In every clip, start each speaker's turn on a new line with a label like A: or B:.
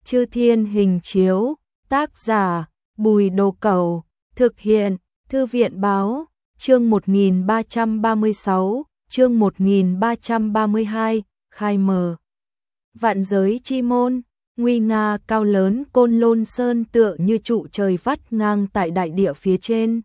A: Chư Thiên Hình Chiếu, tác giả Bùi Đồ Cẩu, thực hiện Thư viện Báo, chương 1336, chương 1332, khai mở. Vạn giới chi môn, nguy nga cao lớn Côn Lôn Sơn tựa như trụ trời vắt ngang tại đại địa phía trên.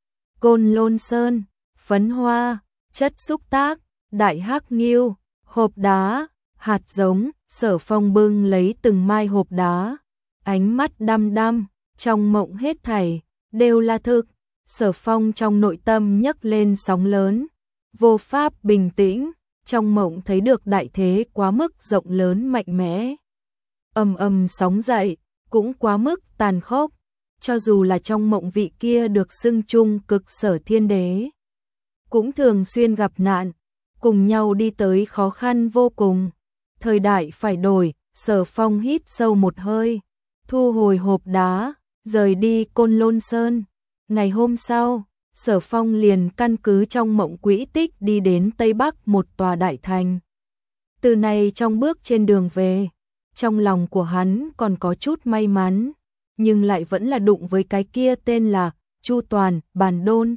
A: Côn Lôn Sơn, phấn hoa, chất xúc tác, đại hắc nghiêu, hộp đá, hạt giống, Sở Phong bưng lấy từng mai hộp đá, ánh mắt đăm đăm, trong mộng hết thảy đều là thực. Sở Phong trong nội tâm nhấc lên sóng lớn, vô pháp bình tĩnh, trong mộng thấy được đại thế quá mức rộng lớn mạnh mẽ. Ầm ầm sóng dậy, cũng quá mức tàn khốc, cho dù là trong mộng vị kia được xưng chung cực sở thiên đế, cũng thường xuyên gặp nạn, cùng nhau đi tới khó khăn vô cùng. Thời đại phải đổi, Sở Phong hít sâu một hơi, thu hồi hộp đá, rời đi Côn Lôn Sơn. Ngày hôm sau, Sở Phong liền căn cứ trong mộng quỹ tích đi đến Tây Bắc một tòa đại thành. Từ này trong bước trên đường về, trong lòng của hắn còn có chút may mắn, nhưng lại vẫn là đụng với cái kia tên là Chu Toàn, Bàn Đôn.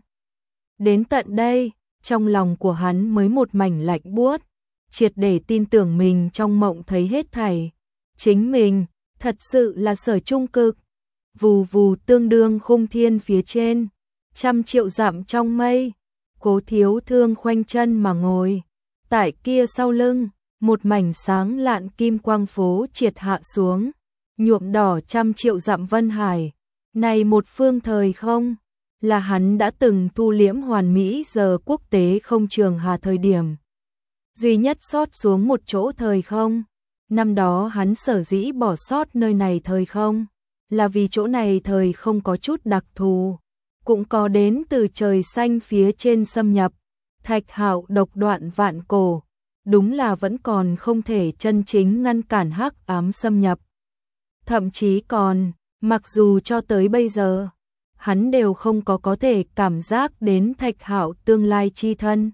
A: Đến tận đây, trong lòng của hắn mới một mảnh lạnh buốt, triệt để tin tưởng mình trong mộng thấy hết thảy. Chính mình, thật sự là Sở trung cực. Vù vù tương đương khung thiên phía trên, trăm triệu dặm trong mây, Cố Thiếu Thương khoanh chân mà ngồi. Tại kia sau lưng, một mảnh sáng lạn kim quang phố triệt hạ xuống, nhuộm đỏ trăm triệu dặm vân hải. Này một phương thời không, là hắn đã từng thu liễm hoàn mỹ giờ quốc tế không trường hà thời điểm. Duy nhất sót xuống một chỗ thời không, năm đó hắn sở dĩ bỏ sót nơi này thời không, là vì chỗ này thời không có chút đặc thù, cũng có đến từ trời xanh phía trên xâm nhập, thạch hạo độc đoạn vạn cổ, đúng là vẫn còn không thể chân chính ngăn cản hắc ám xâm nhập. Thậm chí còn, mặc dù cho tới bây giờ, hắn đều không có thể cảm giác đến thạch hạo tương lai chi thân.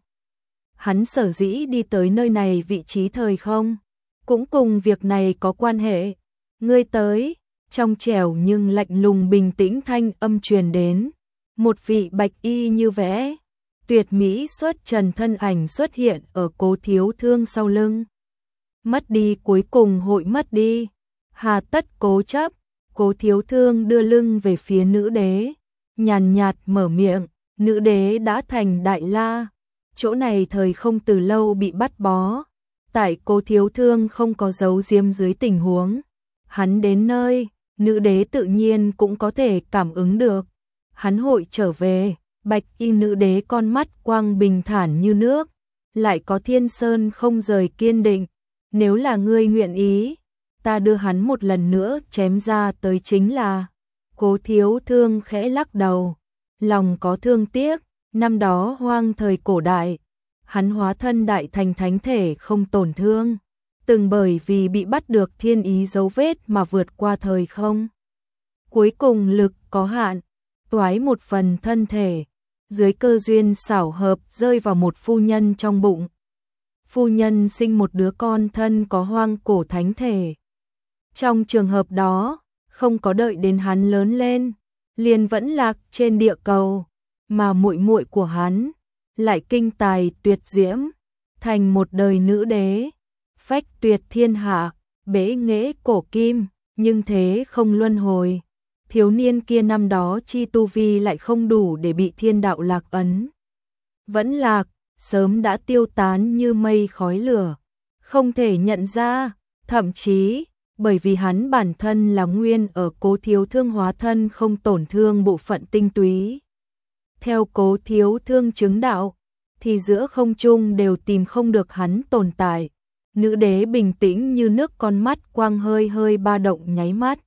A: Hắn sở dĩ đi tới nơi này vị trí thời không, cũng cùng việc này có quan hệ. Ngươi tới, trong trẻo nhưng lạnh lùng bình tĩnh thanh âm truyền đến, một vị bạch y như vẽ, tuyệt mỹ xuất trần thân ảnh xuất hiện ở Cố Thiếu Thương sau lưng. Mất đi cuối cùng hội mất đi, hà tất cố chấp. Cố Thiếu Thương đưa lưng về phía nữ đế, nhàn nhạt mở miệng, nữ đế đã thành đại la, chỗ này thời không từ lâu bị bắt bó. Tại Cố Thiếu Thương không có giấu giếm dưới tình huống, hắn đến nơi, nữ đế tự nhiên cũng có thể cảm ứng được. Hắn hội trở về, bạch y nữ đế con mắt quang bình thản như nước, lại có thiên sơn không rời kiên định. Nếu là ngươi nguyện ý, ta đưa hắn một lần nữa chém ra tới chính là. Cố Thiếu Thương khẽ lắc đầu, lòng có thương tiếc, năm đó hoang thời cổ đại, hắn hóa thân đại thành thánh thể không tổn thương, từng bởi vì bị bắt được thiên ý dấu vết mà vượt qua thời không. Cuối cùng lực có hạn, toái một phần thân thể, dưới cơ duyên xảo hợp rơi vào một phu nhân trong bụng. Phu nhân sinh một đứa con thân có hoang cổ thánh thể. Trong trường hợp đó, không có đợi đến hắn lớn lên, liền vẫn lạc trên địa cầu, mà muội muội của hắn lại kinh tài tuyệt diễm, thành một đời nữ đế, phách tuyệt thiên hạ, bế nghệ cổ kim, nhưng thế không luân hồi. Thiếu niên kia năm đó chi tu vi lại không đủ để bị thiên đạo lạc ấn. Vẫn lạc, sớm đã tiêu tán như mây khói lửa, không thể nhận ra, thậm chí, bởi vì hắn bản thân là nguyên ở Cố Thiếu Thương hóa thân không tổn thương bộ phận tinh túy. Theo Cố Thiếu Thương chứng đạo, thì giữa không trung đều tìm không được hắn tồn tại. Nữ đế bình tĩnh như nước, con mắt quang hơi hơi ba động nháy mắt.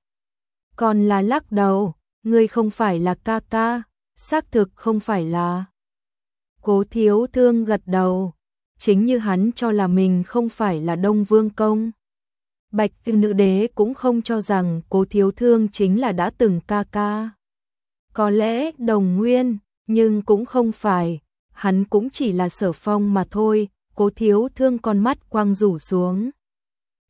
A: Còn là lắc đầu, ngươi không phải là ca ca, xác thực không phải là. Cố Thiếu Thương gật đầu, chính như hắn cho là mình không phải là Đông Vương Công. Bạch y nữ đế cũng không cho rằng Cố Thiếu Thương chính là đã từng ca ca. Có lẽ đồng nguyên, nhưng cũng không phải, hắn cũng chỉ là Sở Phong mà thôi. Cố Thiếu Thương con mắt quang rủ xuống.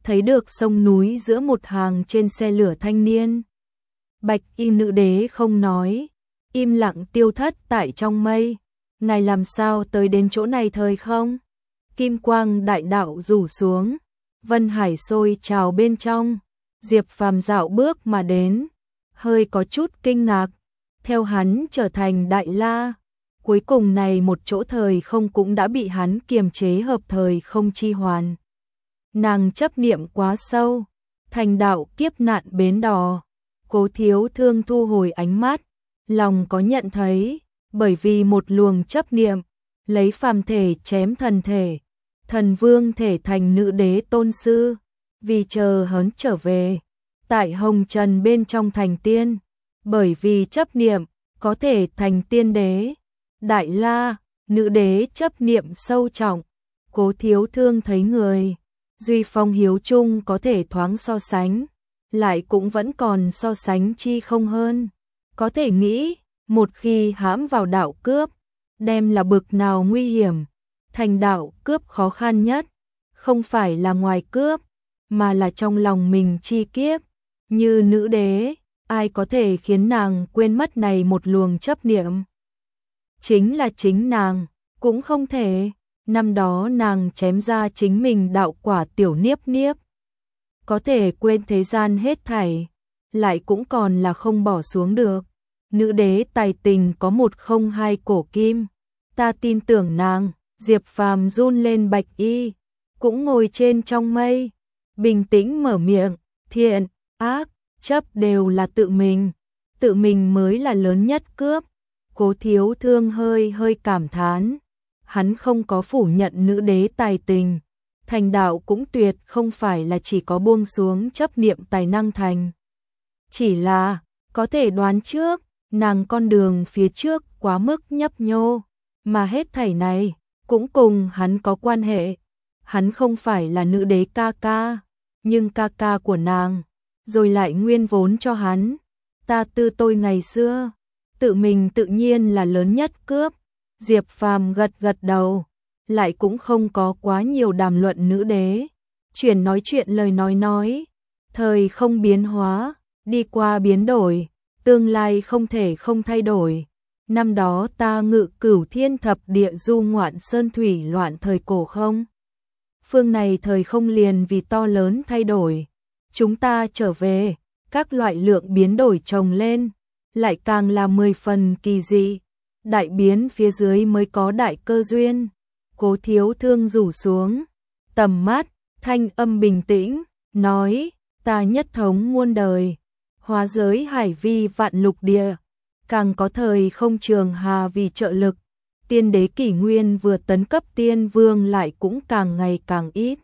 A: thấy được sông núi giữa một hàng trên xe lửa thanh niên. Bạch y nữ đế không nói, im lặng tiêu thất tại trong mây. Ngài làm sao tới đến chỗ này thời không? Kim quang đại đạo rủ xuống, vân hải sôi trào bên trong. Diệp Phàm dạo bước mà đến, hơi có chút kinh ngạc, theo hắn trở thành đại la. Cuối cùng này một chỗ thời không cũng đã bị hắn kiềm chế hợp thời không chi hoàn. Nàng chấp niệm quá sâu, thành đạo kiếp nạn bến đò. Cố Thiếu Thương thu hồi ánh mắt, lòng có nhận thấy, bởi vì một luồng chấp niệm, lấy phàm thể chém thần thể, thần vương thể thành nữ đế tôn sư, vì chờ hớn trở về, tại hồng trần bên trong thành tiên, bởi vì chấp niệm, có thể thành tiên đế. Đại la, nữ đế chấp niệm sâu trọng, Cố Thiếu Thương thấy người, Duy Phong hiếu chung có thể thoáng so sánh, lại cũng vẫn còn so sánh chi không hơn. Có thể nghĩ, một khi hãm vào đạo cướp, đem là bực nào nguy hiểm. Thành đạo cướp khó khăn nhất, không phải là ngoài cướp, mà là trong lòng mình chi kiếp. Như nữ đế, ai có thể khiến nàng quên mất này một luồng chấp niệm? Chính là chính nàng, cũng không thể. Năm đó nàng chém ra chính mình đạo quả tiểu niếp niếp. Có thể quên thế gian hết thảy, lại cũng còn là không bỏ xuống được. Nữ đế tài tình có 102 cổ kim, ta tin tưởng nàng. Diệp Phàm run lên bạch y, cũng ngồi trên trong mây, bình tĩnh mở miệng, thiện, ác, chấp đều là tự mình mới là lớn nhất cướp. Cố Thiếu Thương hơi cảm thán, hắn không có phủ nhận nữ đế tài tình, thành đạo cũng tuyệt không phải là chỉ có buông xuống chấp niệm tài năng thành. Chỉ là, có thể đoán trước, nàng con đường phía trước quá mức nhấp nhô, mà hết thảy này, cũng cùng hắn có quan hệ. Hắn không phải là nữ đế ca ca, nhưng ca ca của nàng, rồi lại nguyên vốn cho hắn. Ta tư tôi ngày xưa, tự mình tự nhiên là lớn nhất cướp. Diệp Phàm gật đầu, lại cũng không có quá nhiều đàm luận nữ đế. Chuyển nói chuyện lời nói, thời không biến hóa, đi qua biến đổi, tương lai không thể không thay đổi. Năm đó ta ngự cửu thiên thập địa du ngoạn sơn thủy loạn thời cổ không. Phương này thời không liền vì to lớn thay đổi. Chúng ta trở về, các loại lượng biến đổi chồng lên, lại càng là 10 phần kỳ dị. Đại biến phía dưới mới có đại cơ duyên. Cố Thiếu Thương rủ xuống, tầm mắt, thanh âm bình tĩnh, nói, ta nhất thống muôn đời, hóa giới hải vi vạn lục địa. Càng có thời không trường hà vì trợ lực, tiên đế kỷ nguyên vừa tấn cấp tiên vương lại cũng càng ngày càng ít.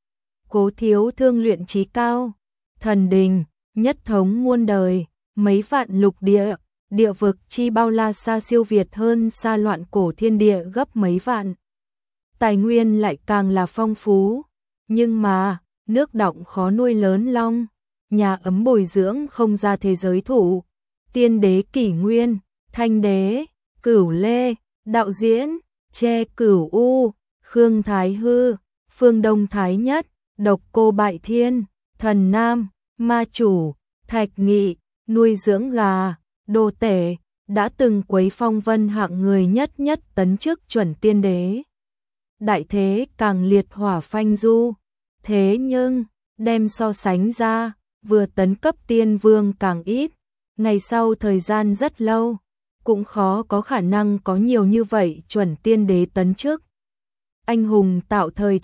A: Cố Thiếu Thương luyện trí cao, thần đình, nhất thống muôn đời, mấy vạn lục địa, địa vực chi bao la xa siêu việt hơn xa loạn cổ thiên địa gấp mấy vạn. Tài nguyên lại càng là phong phú, nhưng mà, nước đọng khó nuôi lớn long, nhà ấm bồi dưỡng không ra thế giới thủ. Tiên đế kỷ nguyên, thanh đế, cửu lê, đạo diễn, che cửu u, khương thái hư, phương đông thái nhất, độc cô bại thiên, thần nam, ma chủ, thạch nghị, nuôi dưỡng gà, đồ tể, đã từng quấy phong vân hạng người nhất tấn chức chuẩn tiên đế. Đại thế càng liệt hỏa phanh du, thế nhưng, đem so sánh ra, vừa tấn cấp tiên vương càng ít. Ngày sau thời gian rất lâu, cũng khó có khả năng có nhiều như vậy chuẩn tiên đế tấn chức. Anh hùng tạo thời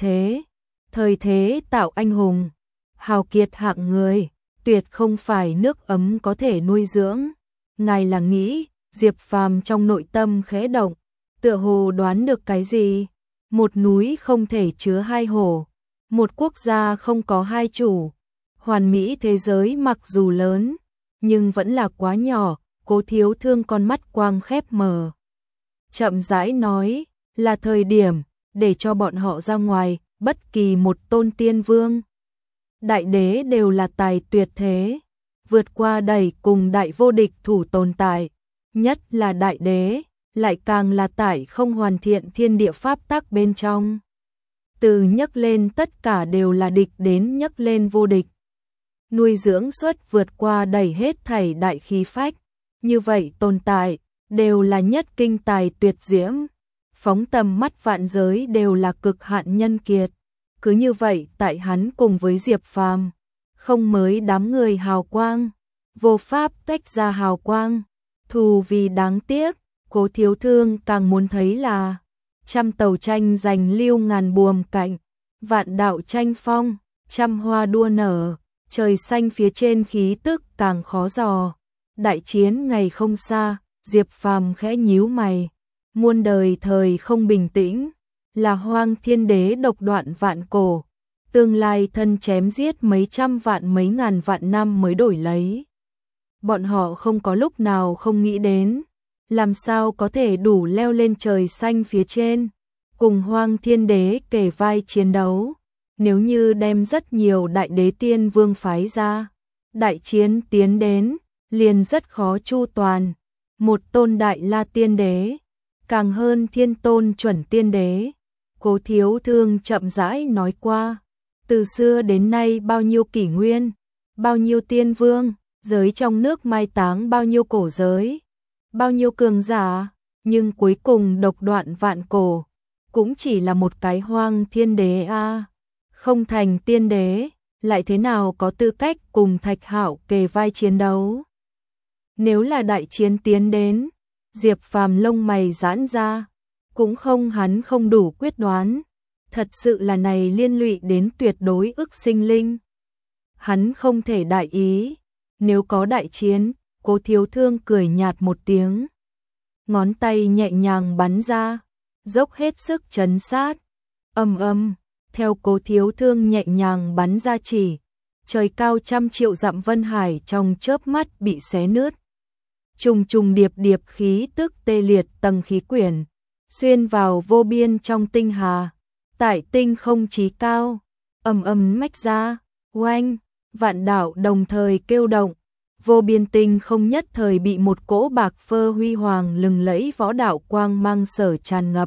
A: thế tạo anh hùng. Hào kiệt hạng người, tuyệt không phải nước ấm có thể nuôi dưỡng. Ngài là nghĩ, Diệp Phàm trong nội tâm khẽ động, tựa hồ đoán được cái gì. Một núi không thể chứa hai hổ, một quốc gia không có hai chủ. Hoàn mỹ thế giới mặc dù lớn, nhưng vẫn là quá nhỏ. Cố Thiếu Thương con mắt quang khép mờ, chậm rãi nói, là thời điểm để cho bọn họ ra ngoài. Bất kỳ một tôn tiên vương, đại đế đều là tài tuyệt thế, vượt qua đẩy cùng đại vô địch thủ tồn tại. Nhất là đại đế, lại càng là tại không hoàn thiện thiên địa pháp tắc bên trong. từ nhấc lên tất cả đều là địch đến nhấc lên vô địch. Nuôi dưỡng suất vượt qua đẩy hết thảy đại khí phách, như vậy tồn tại, đều là nhất kinh tài tuyệt diễm, phóng tầm mắt vạn giới đều là cực hạn nhân kiệt. Cứ như vậy tại hắn cùng với Diệp Phàm, không mới đám người hào quang, vô pháp tách ra hào quang, thù vì đáng tiếc, Cố Thiếu Thương càng muốn thấy là trăm tàu tranh giành lưu ngàn buồm cạnh, vạn đạo tranh phong, trăm hoa đua nở, trời xanh phía trên khí tức càng khó dò. Đại chiến ngày không xa, Diệp Phàm khẽ nhíu mày, muôn đời thời không bình tĩnh, là Hoang Thiên Đế độc đoạn vạn cổ, tương lai thân chém giết mấy trăm vạn mấy ngàn vạn năm mới đổi lấy. Bọn họ không có lúc nào không nghĩ đến, làm sao có thể đủ leo lên trời xanh phía trên, cùng Hoang Thiên Đế kề vai chiến đấu. Nếu như đem rất nhiều đại đế tiên vương phái ra, đại chiến tiến đến, liền rất khó chu toàn. Một tôn đại la tiên đế, càng hơn thiên tôn chuẩn tiên đế. Cố Thiếu Thương chậm rãi nói qua, từ xưa đến nay bao nhiêu kỷ nguyên, bao nhiêu tiên vương, giới trong nước mai táng bao nhiêu cổ giới, bao nhiêu cường giả, nhưng cuối cùng độc đoạn vạn cổ, cũng chỉ là một cái Hoang Thiên Đế a. Không thành tiên đế, lại thế nào có tư cách cùng Thạch Hạo kề vai chiến đấu. Nếu là đại chiến tiến đến, Diệp Phàm lông mày giãn ra, cũng không hắn không đủ quyết đoán, thật sự là này liên lụy đến tuyệt đối ức sinh linh. Hắn không thể đại ý, nếu có đại chiến, Cố Thiếu Thương cười nhạt một tiếng. Ngón tay nhẹ nhàng bắn ra, dốc hết sức trấn sát, theo Cố Thiếu Thương nhẹ nhàng bắn ra chỉ, trời cao trăm triệu dặm vân hải trong chớp mắt bị xé nứt. Trùng trùng điệp điệp khí tức tê liệt tầng khí quyển, xuyên vào vô biên trong tinh hà, tại tinh không chí cao, mách ra, oanh, vạn đạo đồng thời kêu động, vô biên tinh không nhất thời bị một cỗ bạc phơ huy hoàng lừng lẫy võ đạo quang mang sở tràn ngập.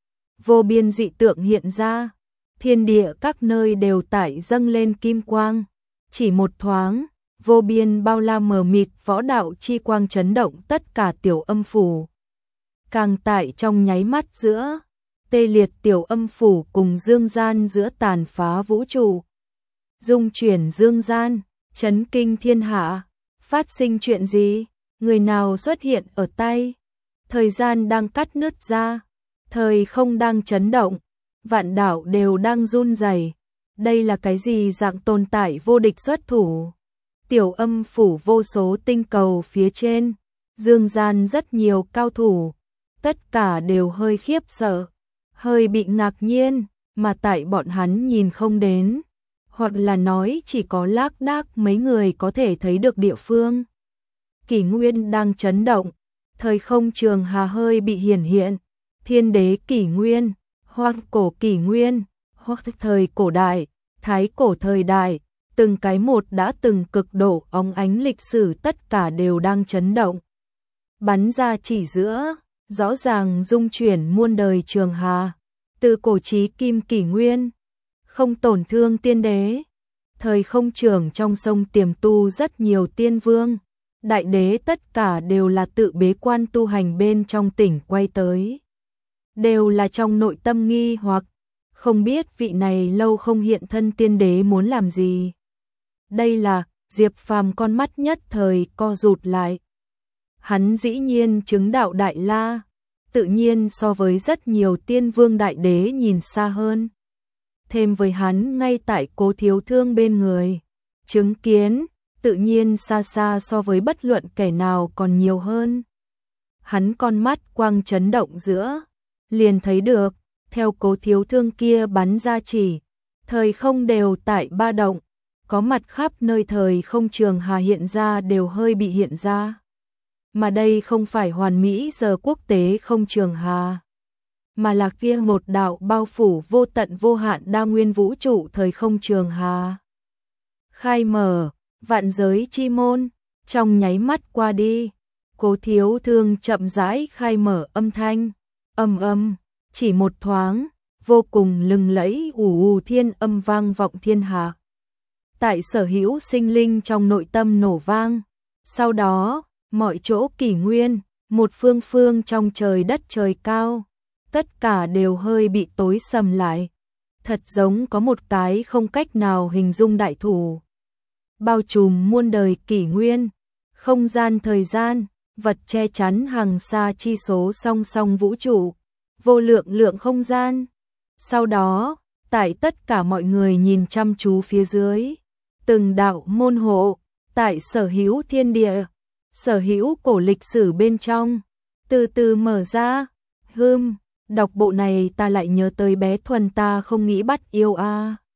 A: Vô biên dị tượng hiện ra, thiên địa các nơi đều tải dâng lên kim quang, chỉ một thoáng, vô biên bao la mờ mịt võ đạo chi quang chấn động tất cả tiểu âm phủ. Càng tại trong nháy mắt giữa, tê liệt tiểu âm phủ cùng dương gian giữa tàn phá vũ trụ. Dung chuyển dương gian, chấn kinh thiên hạ, phát sinh chuyện gì, người nào xuất hiện ở tay, thời gian đang cắt nứt ra, thời không đang chấn động, vạn đạo đều đang run rẩy. Đây là cái gì dạng tồn tại vô địch xuất thủ? Tiểu âm phủ vô số tinh cầu phía trên, dương gian rất nhiều cao thủ, tất cả đều hơi khiếp sợ, hơi bị ngạc nhiên, mà tại bọn hắn nhìn không đến, hoặc là nói chỉ có lác đác mấy người có thể thấy được địa phương. Kỷ nguyên đang chấn động, thời không trường hà hơi bị hiển hiện, thiên đế kỷ nguyên, hoặc cổ kỷ nguyên, hoặc thời cổ đại, thái cổ thời đại, từng cái một đã từng cực độ óng ánh lịch sử tất cả đều đang chấn động. Bắn ra chỉ giữa, rõ ràng dung chuyển muôn đời trường hà, từ cổ chí kim kỷ nguyên, không tổn thương tiên đế. Thời không trường trong sông tiềm tu rất nhiều tiên vương, đại đế tất cả đều là tự bế quan tu hành bên trong tỉnh quay tới. Đều là trong nội tâm nghi hoặc, không biết vị này lâu không hiện thân tiên đế muốn làm gì. Đây là, Diệp Phàm con mắt nhất thời co rụt lại. Hắn dĩ nhiên chứng đạo đại la, tự nhiên so với rất nhiều tiên vương đại đế nhìn xa hơn. Thêm với hắn ngay tại Cố Thiếu Thương bên người, chứng kiến, tự nhiên xa xa so với bất luận kẻ nào còn nhiều hơn. Hắn con mắt quang chấn động giữa, liền thấy được, theo Cố Thiếu Thương kia bắn ra chỉ, thời không đều tại ba động, có mặt khắp nơi thời không trường hà hiện ra đều hơi bị hiện ra. Mà đây không phải hoàn mỹ giờ quốc tế không trường hà, mà là kia một đạo bao phủ vô tận vô hạn đa nguyên vũ trụ thời không trường hà. Khai mở, vạn giới chi môn, trong nháy mắt qua đi, Cố Thiếu Thương chậm rãi khai mở âm thanh, chỉ một thoáng, vô cùng lừng lẫy ù thiên âm vang vọng thiên hạ. Tại sở hữu sinh linh trong nội tâm nổ vang. Sau đó, mọi chỗ kỷ nguyên, một phương phương trong trời đất trời cao, tất cả đều hơi bị tối sầm lại. Thật giống có một cái không cách nào hình dung đại thủ. Bao trùm muôn đời kỷ nguyên, không gian thời gian, vật che chắn hàng xa chi số song song vũ trụ, vô lượng lượng không gian. Sau đó, tại tất cả mọi người nhìn chăm chú phía dưới, từng đạo môn hộ, tại sở hữu thiên địa, sở hữu cổ lịch sử bên trong, từ từ mở ra. Đọc bộ này ta lại nhớ tới bé Thuần ta không nghĩ bắt yêu a.